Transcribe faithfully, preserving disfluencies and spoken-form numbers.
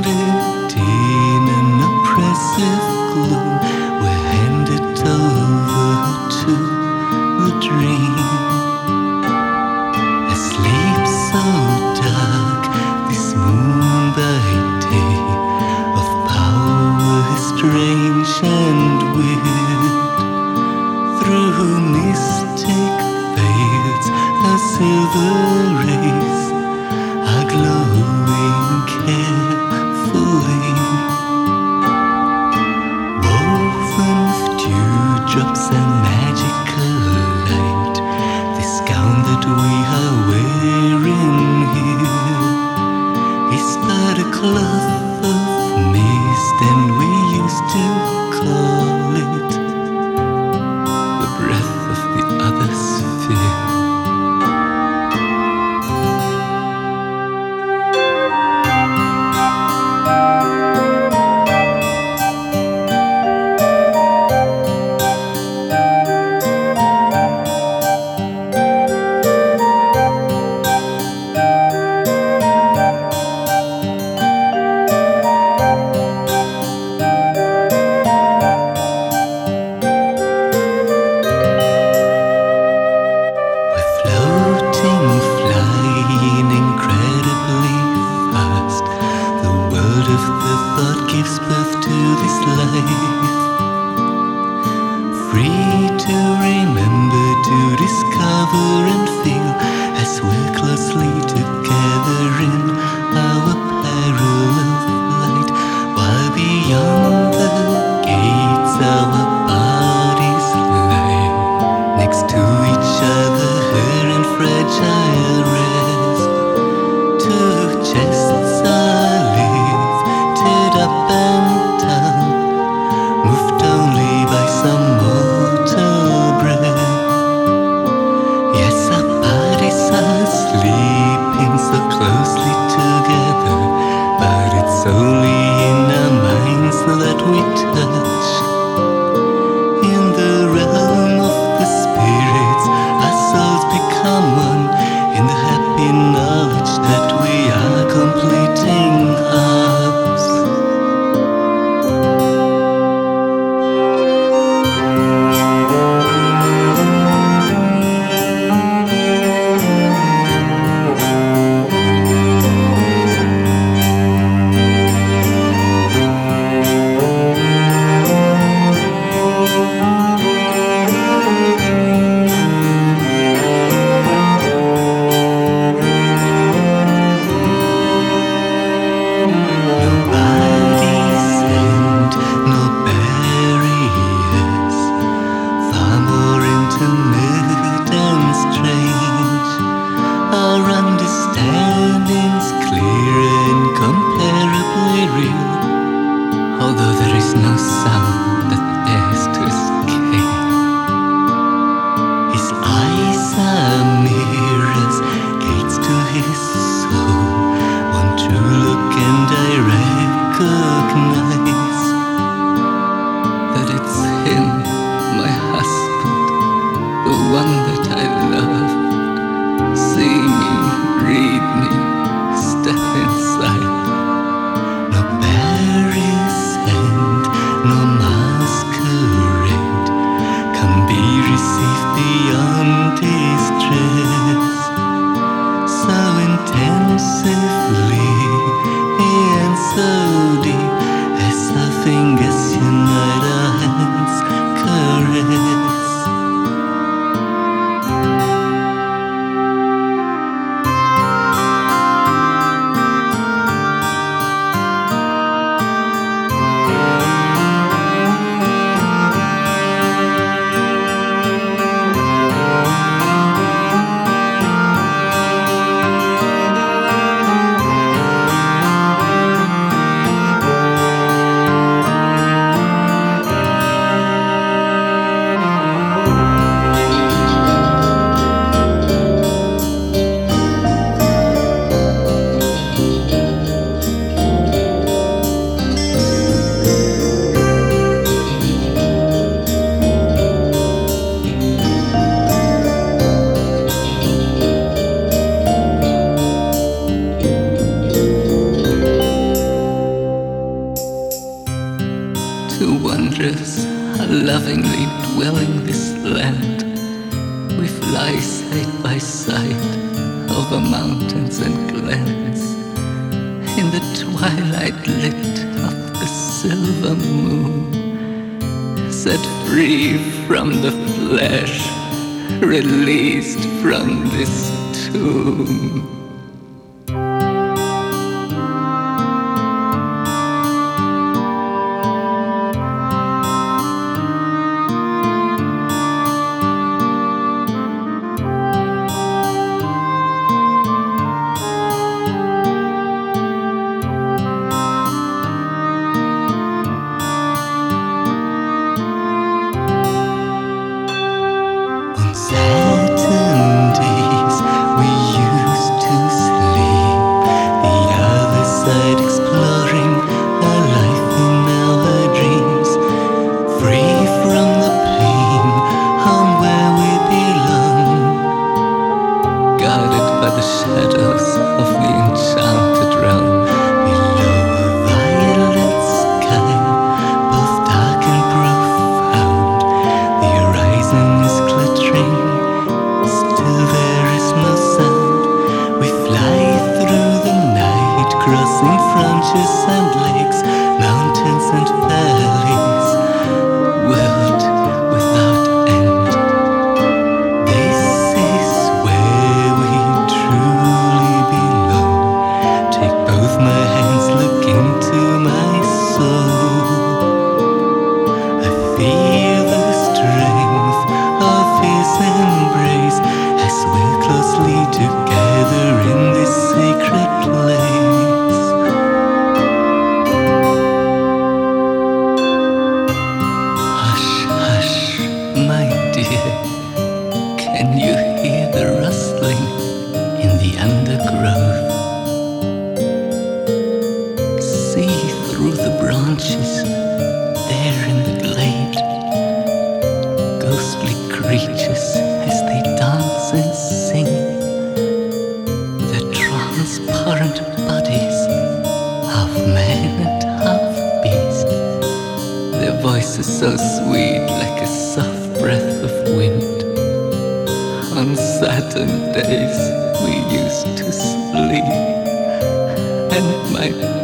Shrouded in an oppressive gloom, we're handed over to the dream. A sleep so dark, this moonlight day of power strange and weird. Through mystic veils, a silver rays are glowing carefully, woven of dewdrops and magical light. This gown that we are wearing here is but a cloth of mist, and we used to call it the breath of the other sphere. strangers are lovingly dwelling this land. We fly side by side over mountains and glens, in the twilight lit of the silver moon, set free from the flesh, released from this tomb. Saturdays we used to sleep the other side, exploring a life in our dreams, free from the pain, home where we belong, guarded by the shadows of the enchanted realm. Below a violet sky, both dark and profound, the horizon is glittering. Still there is no sound. We fly through the night, crossing frontiers and lakes, mountains and valleys, world without end. This is where we truly belong. Take both my hands, look into my soul. I feel the strength of his embrace as we're closely together in this sacred place. Hush, hush, my dear, can you hear the rustling in the undergrowth? See through the branches there in the glade, ghostly creatures as they dance and sing, their transparent bodies, half man and half beast, their voices so sweet like a soft breath of wind. On Saturdays we used to sleep, and my